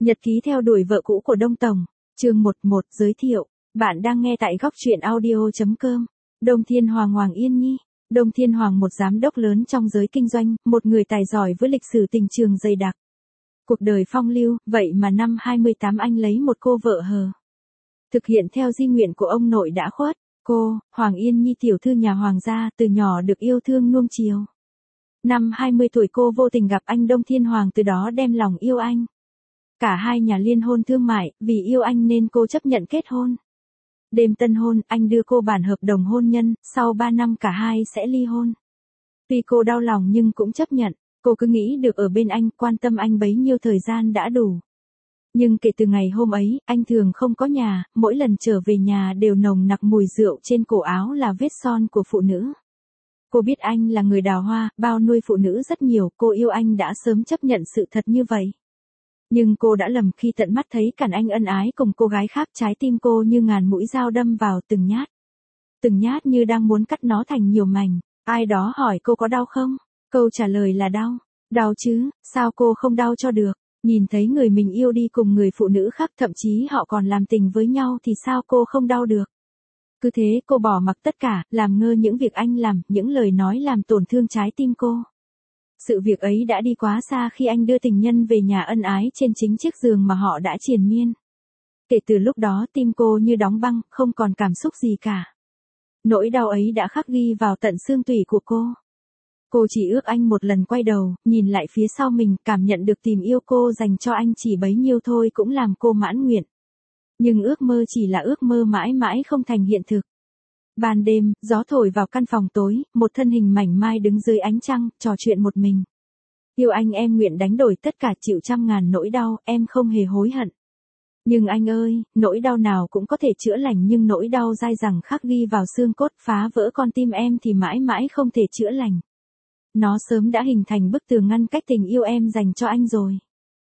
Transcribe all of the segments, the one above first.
Nhật ký theo đuổi vợ cũ của Đông Tổng, chương 11 giới thiệu, bạn đang nghe tại góc truyện audio.com. Đông Thiên Hoàng Hoàng Yên Nhi. Đông Thiên Hoàng một giám đốc lớn trong giới kinh doanh, một người tài giỏi với lịch sử tình trường dày đặc. Cuộc đời phong lưu, vậy mà năm 28 anh lấy một cô vợ hờ. Thực hiện theo di nguyện của ông nội đã khuất, cô, Hoàng Yên Nhi tiểu thư nhà Hoàng gia, từ nhỏ được yêu thương nuông chiều. Năm 20 tuổi cô vô tình gặp anh Đông Thiên Hoàng, từ đó đem lòng yêu anh. Cả hai nhà liên hôn thương mại, vì yêu anh nên cô chấp nhận kết hôn. Đêm tân hôn, anh đưa cô bản hợp đồng hôn nhân, sau 3 năm cả hai sẽ ly hôn. Tuy cô đau lòng nhưng cũng chấp nhận, cô cứ nghĩ được ở bên anh, quan tâm anh bấy nhiêu thời gian đã đủ. Nhưng kể từ ngày hôm ấy, anh thường không có nhà, mỗi lần trở về nhà đều nồng nặc mùi rượu, trên cổ áo là vết son của phụ nữ. Cô biết anh là người đào hoa, bao nuôi phụ nữ rất nhiều, cô yêu anh đã sớm chấp nhận sự thật như vậy. Nhưng cô đã lầm khi tận mắt thấy cảnh anh ân ái cùng cô gái khác, trái tim cô như ngàn mũi dao đâm vào từng nhát. Từng nhát như đang muốn cắt nó thành nhiều mảnh. Ai đó hỏi cô có đau không? Câu trả lời là đau. Đau chứ, sao cô không đau cho được? Nhìn thấy người mình yêu đi cùng người phụ nữ khác, thậm chí họ còn làm tình với nhau thì sao cô không đau được? Cứ thế cô bỏ mặc tất cả, làm ngơ những việc anh làm, những lời nói làm tổn thương trái tim cô. Sự việc ấy đã đi quá xa khi anh đưa tình nhân về nhà ân ái trên chính chiếc giường mà họ đã triền miên. Kể từ lúc đó tim cô như đóng băng, không còn cảm xúc gì cả. Nỗi đau ấy đã khắc ghi vào tận xương tủy của cô. Cô chỉ ước anh một lần quay đầu, nhìn lại phía sau mình, cảm nhận được tình yêu cô dành cho anh chỉ bấy nhiêu thôi cũng làm cô mãn nguyện. Nhưng ước mơ chỉ là ước mơ, mãi mãi không thành hiện thực. Ban đêm, gió thổi vào căn phòng tối, một thân hình mảnh mai đứng dưới ánh trăng, trò chuyện một mình. Yêu anh em nguyện đánh đổi tất cả, chịu trăm ngàn nỗi đau, em không hề hối hận. Nhưng anh ơi, nỗi đau nào cũng có thể chữa lành, nhưng nỗi đau dai dẳng khắc ghi vào xương cốt, phá vỡ con tim em thì mãi mãi không thể chữa lành. Nó sớm đã hình thành bức tường ngăn cách tình yêu em dành cho anh rồi.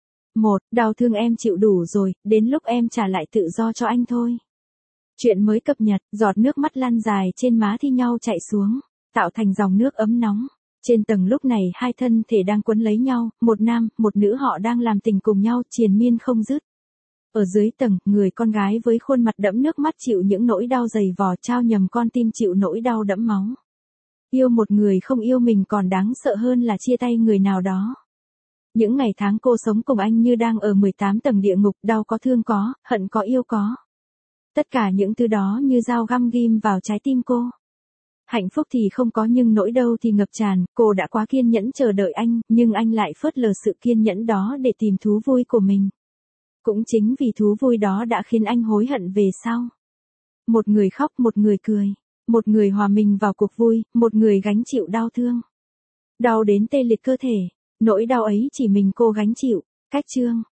Đau thương em chịu đủ rồi, đến lúc em trả lại tự do cho anh thôi. Chuyện mới cập nhật, giọt nước mắt lan dài trên má thi nhau chạy xuống, tạo thành dòng nước ấm nóng. Trên tầng lúc này hai thân thể đang quấn lấy nhau, một nam, một nữ, họ đang làm tình cùng nhau, triền miên không dứt. Ở dưới tầng, người con gái với khuôn mặt đẫm nước mắt chịu những nỗi đau dày vò, trao nhầm con tim chịu nỗi đau đẫm máu. Yêu một người không yêu mình còn đáng sợ hơn là chia tay người nào đó. Những ngày tháng cô sống cùng anh như đang ở 18 tầng địa ngục, đau có, thương có, hận có, yêu có. Tất cả những thứ đó như dao găm ghim vào trái tim cô. Hạnh phúc thì không có nhưng nỗi đau thì ngập tràn, cô đã quá kiên nhẫn chờ đợi anh, nhưng anh lại phớt lờ sự kiên nhẫn đó để tìm thú vui của mình. Cũng chính vì thú vui đó đã khiến anh hối hận về sau. Một người khóc, một người cười. Một người hòa mình vào cuộc vui, một người gánh chịu đau thương. Đau đến tê liệt cơ thể. Nỗi đau ấy chỉ mình cô gánh chịu. Cách chương.